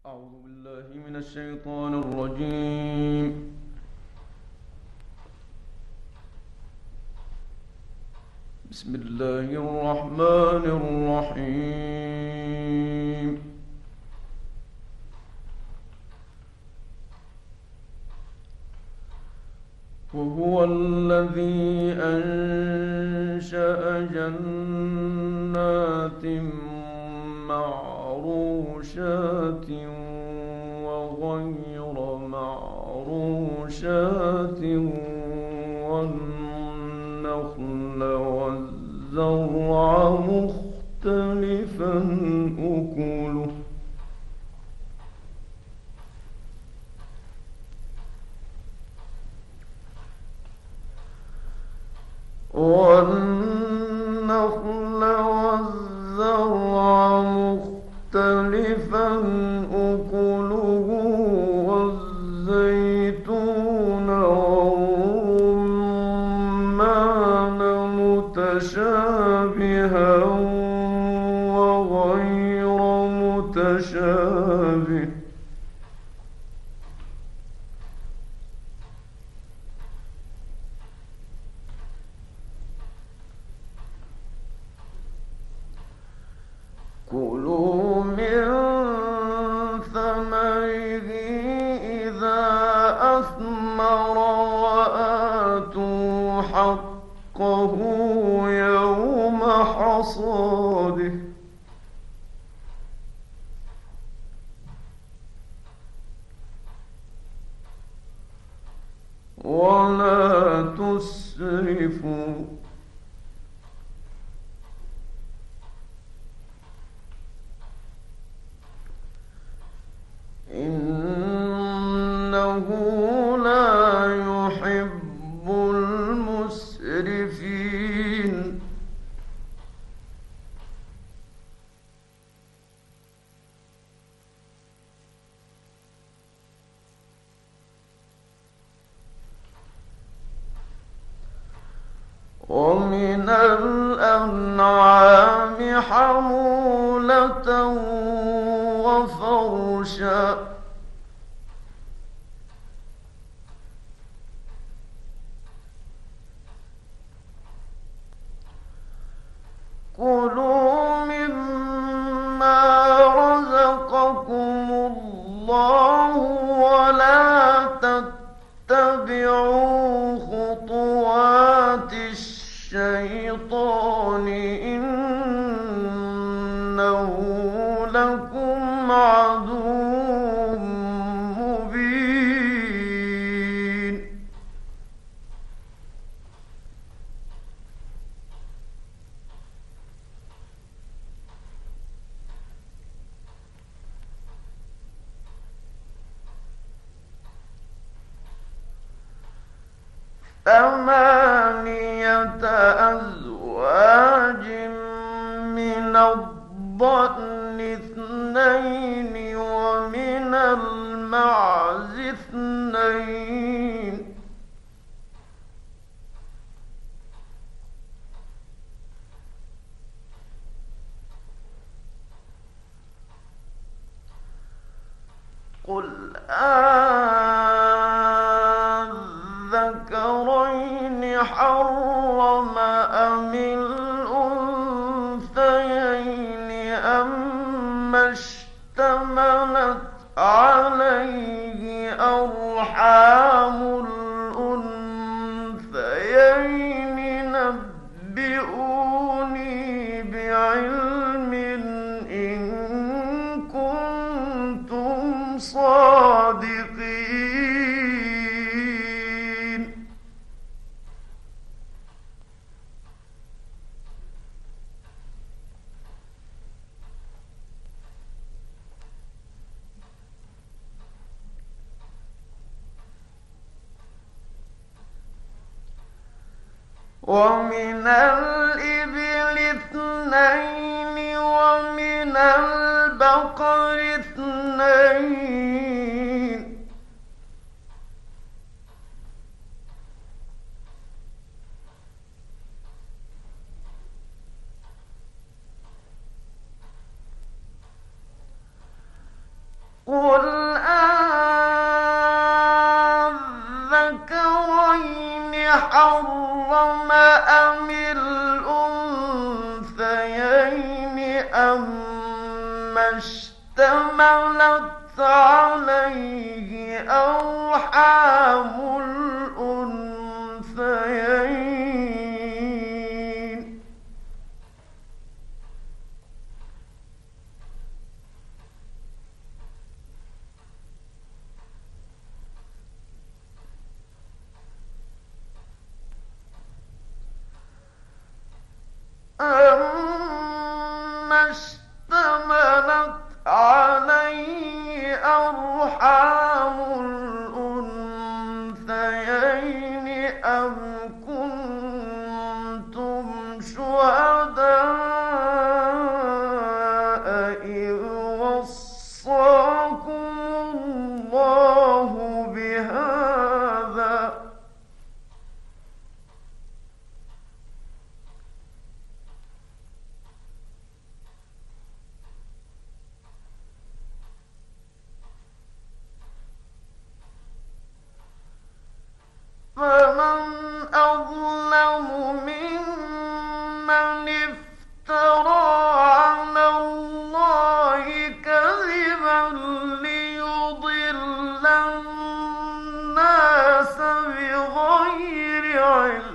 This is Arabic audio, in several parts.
أعوذ بالله من الشيطان الرجيم. بسم الله الرحمن الرحيم. وهو الذي أنشأ جنات معروشات وغير معروشات والنخل والزرع مختلفا أكله والنخل والزرع مختلفا أكله والزيتون والرمان متشابها وغير متشابه كلوا من ثمره إذا أثمر وآتوا حقه يوم حصاده ولا تسرفوا إنه لا يحب المسرفين ومن الأنعام حمولة وفرشا كلوا مما رزقكم الله ولا تتبعوا خطوات الشيطان إنه لكم عدو مبين ثمانية أزواج من الضأن اثنين ومن المعز اثنين قل الذكرين حرم أم الأنثيين أما اشتملت عليه أرحام الأنثيين نبئوني بعلم إن كنتم صادقين ومن الإبل اثنين ومن البقر اثنين قل أذكرين حرم أم الأنثيين أما اشتملت عليه أرحام الأنثيين أما اشتملت عليه أرحام الأنثيين أم كنتم شهداء إذ وصاكم الله بهذا فمن أظلم ممن افترى على الله كذبا ليضل الناس بغير علم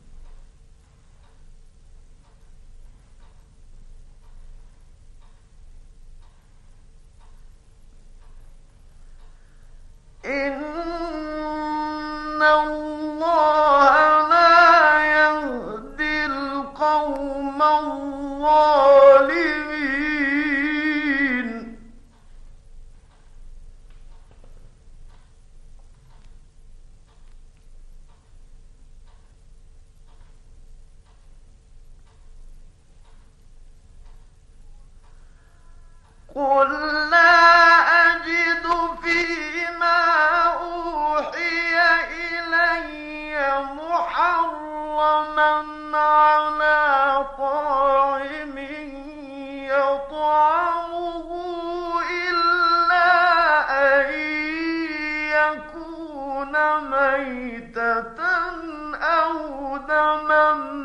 إن الله لا يهدي القوم الظالمين قل لا أجد فيما أوحي إلي محرما على طاعم يطعمه إلا أن يكون ميتة أو دما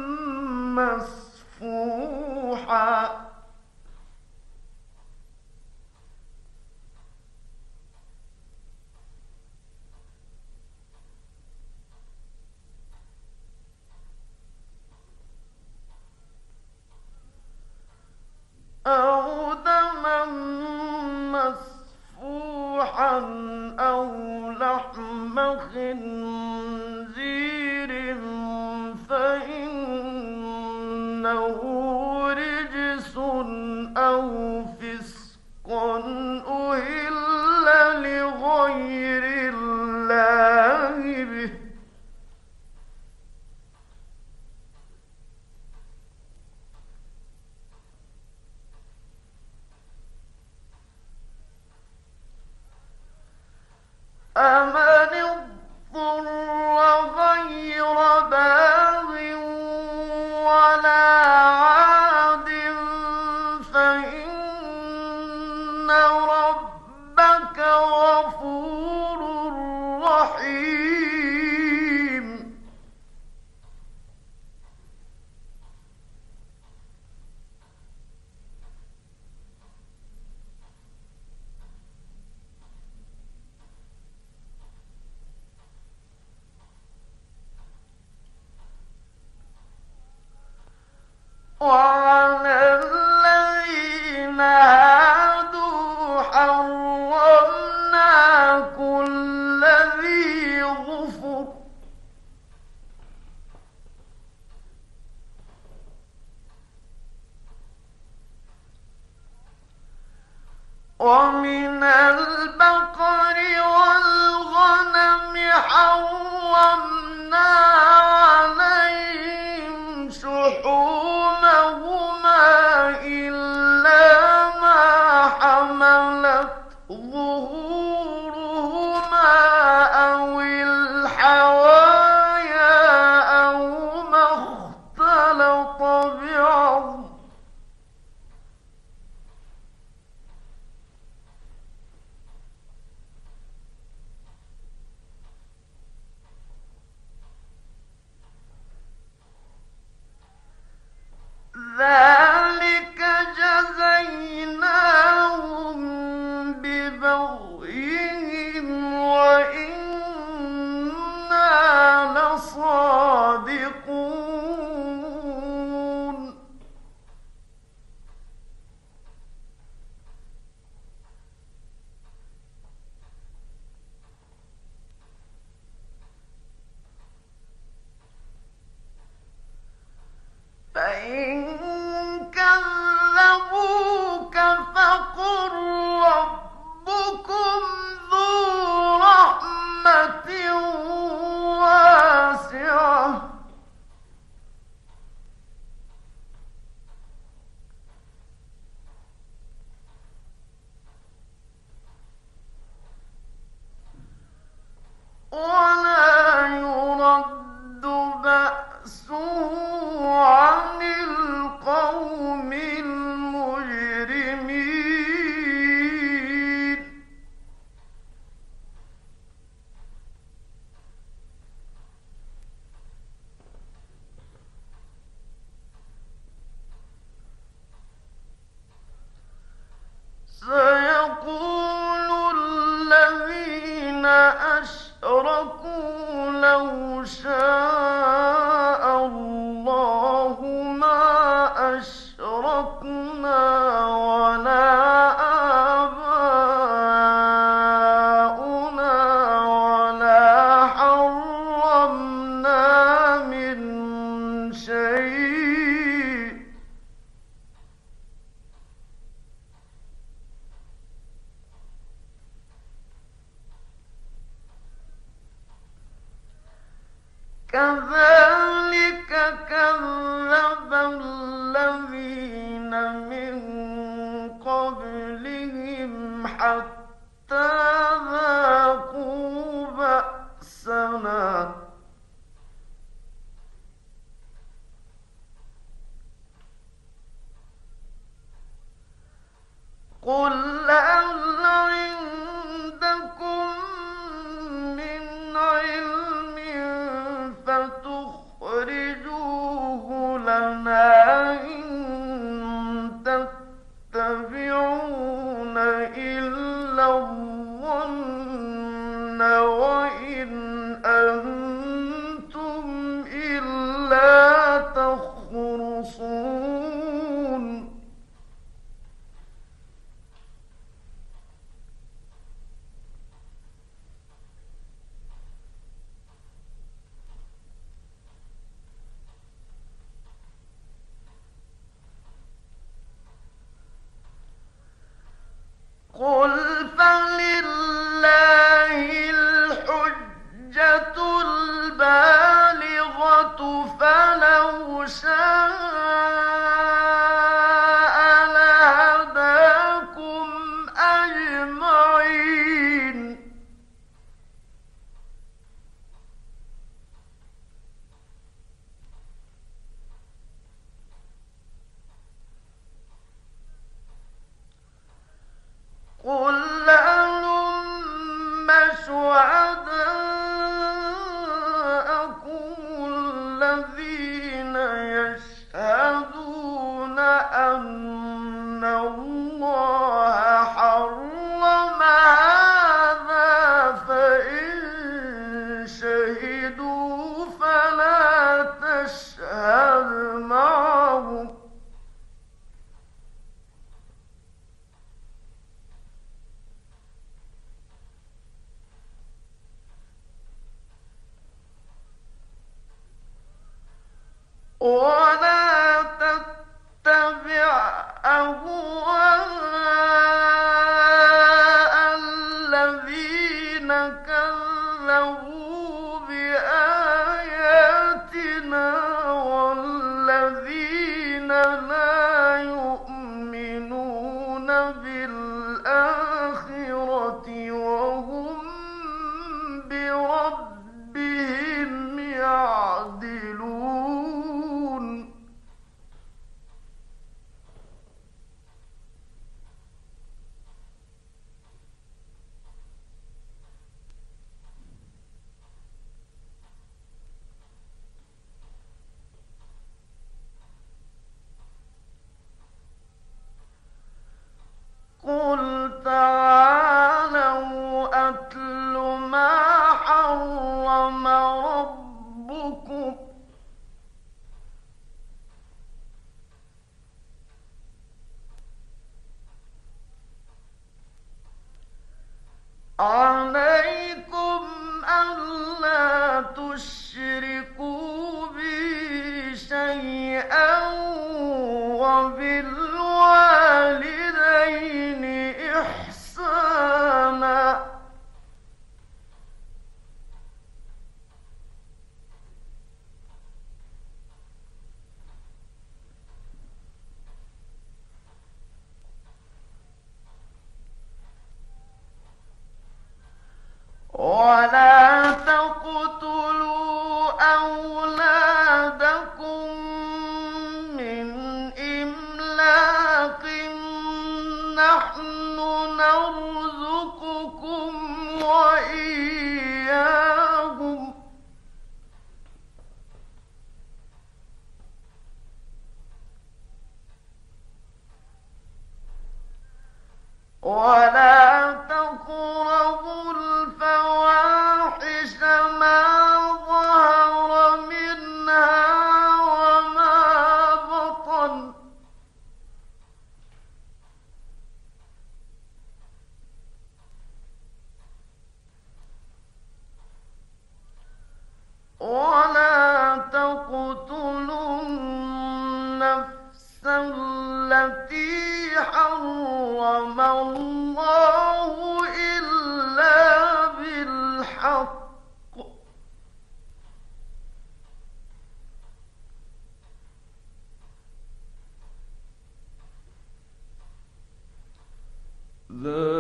مسفوحا أو دما مسفوحا أو لحم خنزير فإنه رجس أو فسق أهل لغير الله به أمن اضطر غير باغ ولا عاد فإن ربك غفور رحيم وعلى الذين هادوا حرمنا كل ذي ظفر ومن البقر والغنم حرمنا عليهم شحومهما إلا ما حملت ظهورهما أو الحوايا أو ما اختلط بعظم كذلك كذب الذين من قبلهم حتى ذاقوا بأسنا قل هل عندكم من علم فتخرجوه لنا إن تتبعون إلا الظن وإن أنتم إلا تخرصون قل فلله الحجة البالغة فلو شاء لهداكم أجمعين قل هلم شهداءكم الذين يشهدون أن الله حرم هذا فإن شهدوا فلا تشهد معهم ولا تتبع أهواء الذين كذبوا بآياتنا والذين لا يؤمنون بالآخرة وهم بربهم يعدلون قل تعالوا أتل ما حرم ربكم عليكم ألا تشركوا بي شيئا وبالوالدين إحسانا ولا تقتلوا أولادكم من إملاق نحن نرزقكم وإياهم ولا تقربوا الفواحش ما ظهر منها وما بطن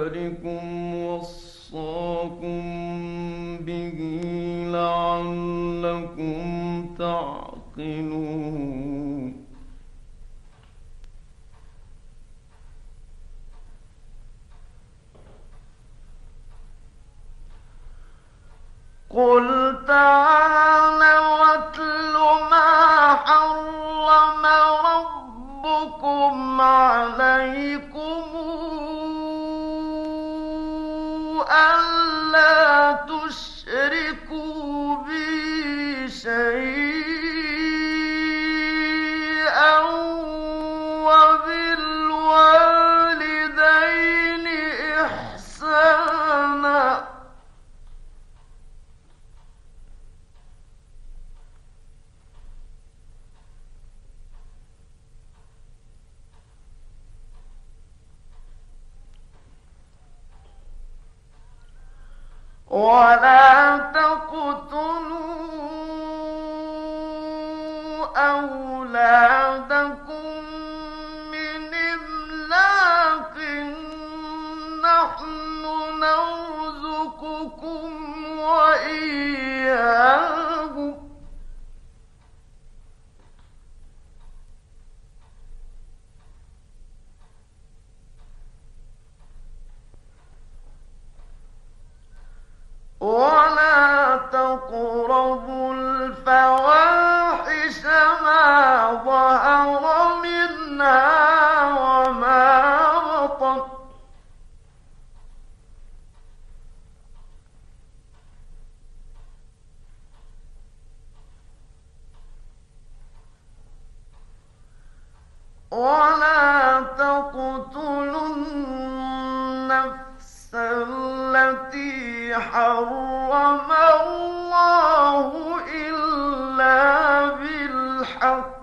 ذلكم وصاكم به لعلكم تعقلون. قل تعالوا واتل ما حرم ربكم عليكم ألا تشركوا بي شيئا وبالوالدين إحسانا. ولا تقتلوا أولادكم من إملاق، نحن نرزقكم وإياهم، ولا تقربوا الفواحش ما ظهر منها وما بطن، ولا تقتلوا النفس التي حرم الله إلا بالحق،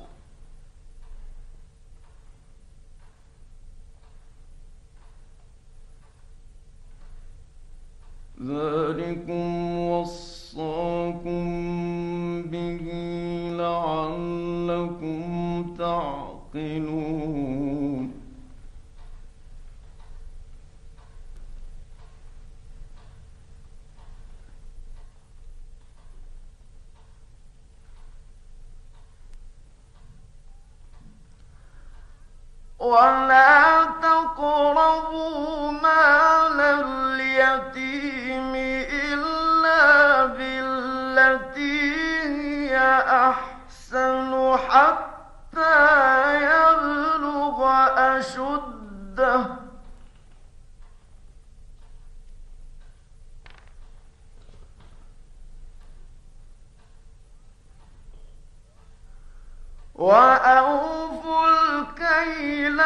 ذلكم وصاكم به لعلكم تعقلون. ولا تقربوا مال اليتيم إلا بالتي هي أحسن حتى يبلغ أشده، وأوفوا الكيل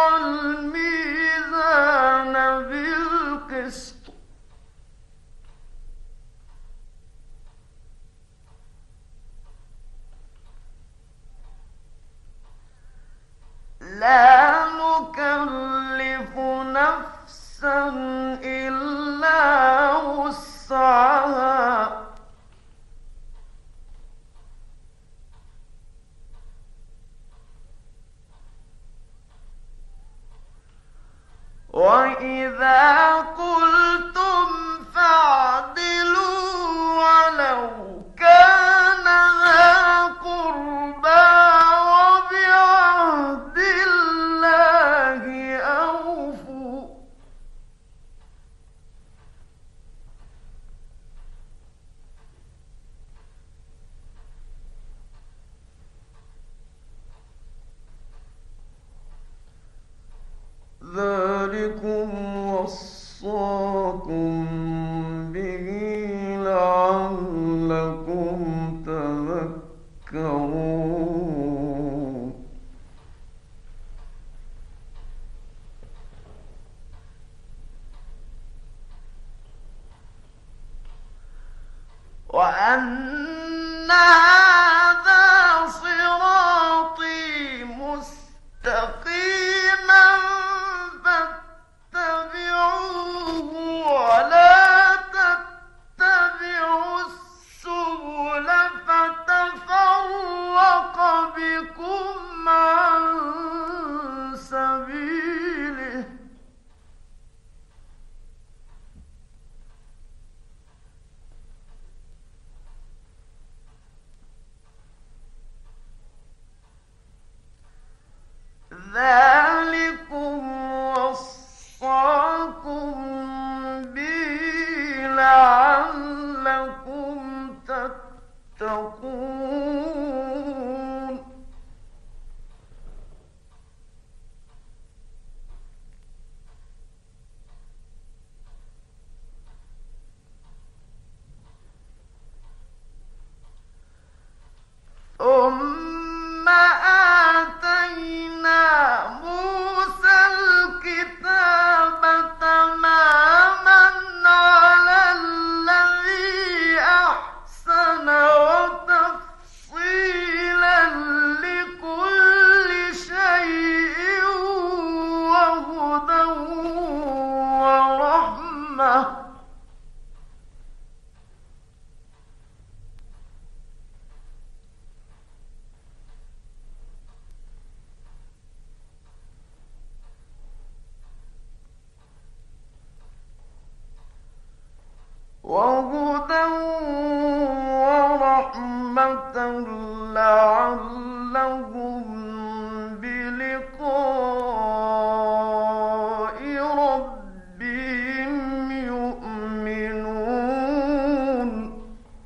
والميزان بالقسط، لا نكلف نفسا إلا وسعها، وإذا قلتم فاعدلوا ولو كان ذا قربى وبعهد الله أوفوا، ذلكم وصاكم به لعلكم تذكرون. وأن هذا صراطي مستقيما فاتبعوه ولا تتبعوا السبل فتفرق بكم عن سبيله، وهدى ورحمة لعلهم بلقاء ربهم يؤمنون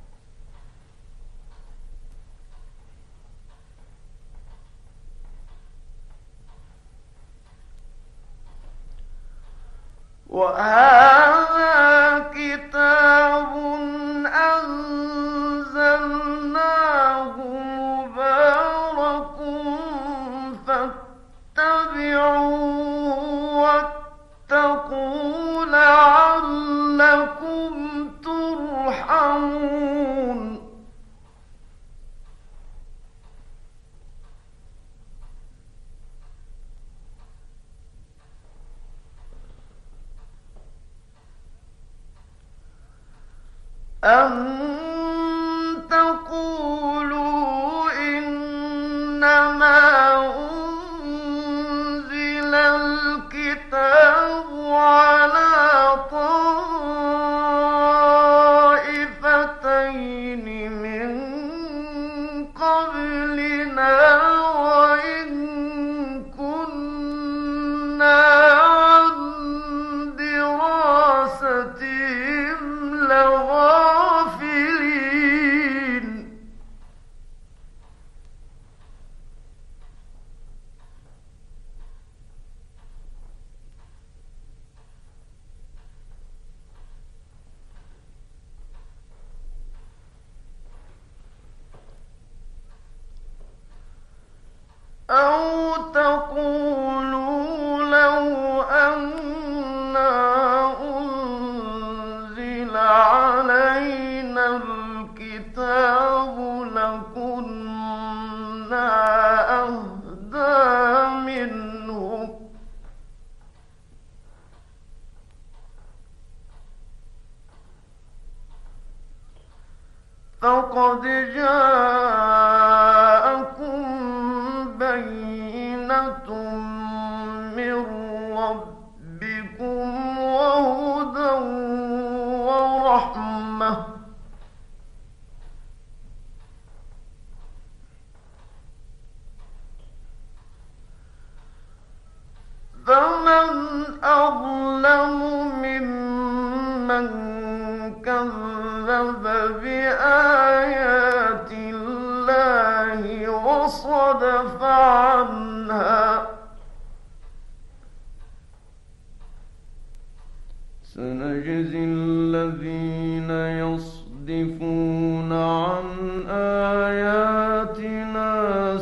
وهذا كتاب أنزلناه مبارك فاتبعوه واتقوا لعلكم ترحمون أن تقولوا إنما أنزل الكتاب على طائفتين من قبلنا وإن كنا عن دراستهم لغافلين أو تقولوا لو أنا أنزل علينا الكتاب لكنا أهدى منهم فقد جاءكم بينة من ربكم وهدى ورحمة فمن أظلم ممن كذب بآيات الله وصدف عنها سنجزي الذين يصدفون عن آياتنا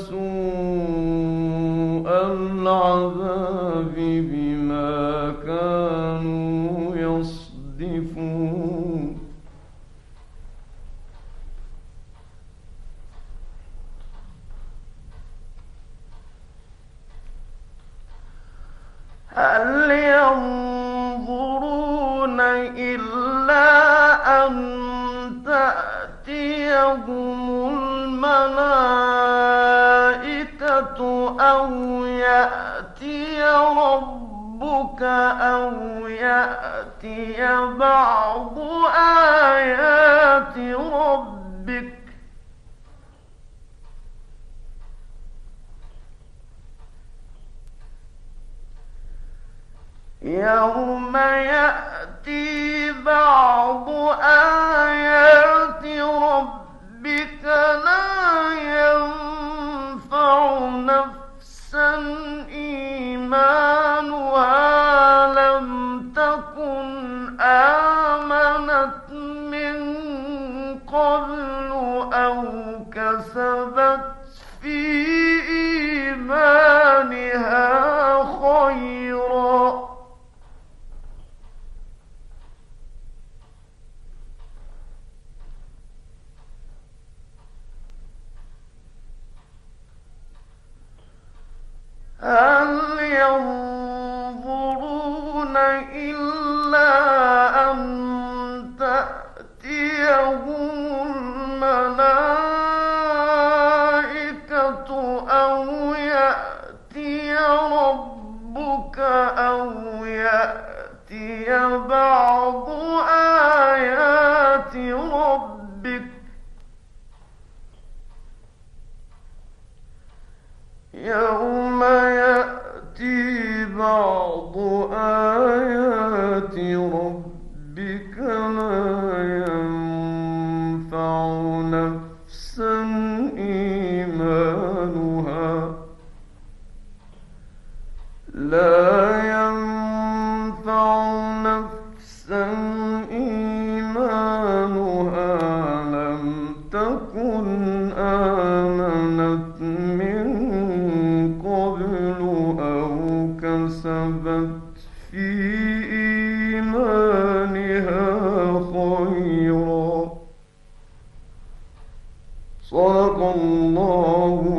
سوء العذاب بما كانوا يصدفون هل ينظرون إلا أن تأتيهم الملائكة أو يأتي ربك أو يأتي بعض آيات ربك يوم يأتي بعض آيات ربك لا ينفع نفسا إيمانها لم تكن آمنت من قبل أو كسبت في إيمانها خيرا هل ينظرون إلا أن تأتيهم الملائكة أو يأتي ربك أو يأتي بعض آيات لا ينفع نفسا إيمانها لا ينفع نفسا إيمانها لم تكن آمنت من قبل أو كسبت في إيمانها خيرا. صدق الله